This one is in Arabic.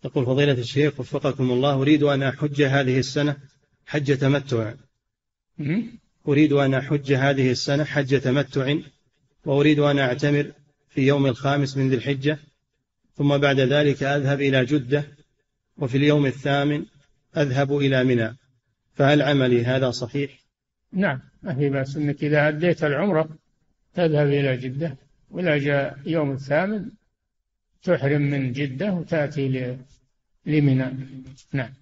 يقول فضيلة الشيخ وفقكم الله، أريد أن أحج هذه السنة حج تمتع. أريد أن أحج هذه السنة حج تمتع، وأريد أن أعتمر في يوم 5 من ذي الحجة، ثم بعد ذلك أذهب إلى جدة، وفي اليوم 8 أذهب إلى منى، فهل عملي هذا صحيح؟ نعم، ما في بأس أنك إذا أديت العمرة تذهب إلى جدة، وإذا جاء يوم 8 تحرم من جدة وتأتي لمنى. نعم.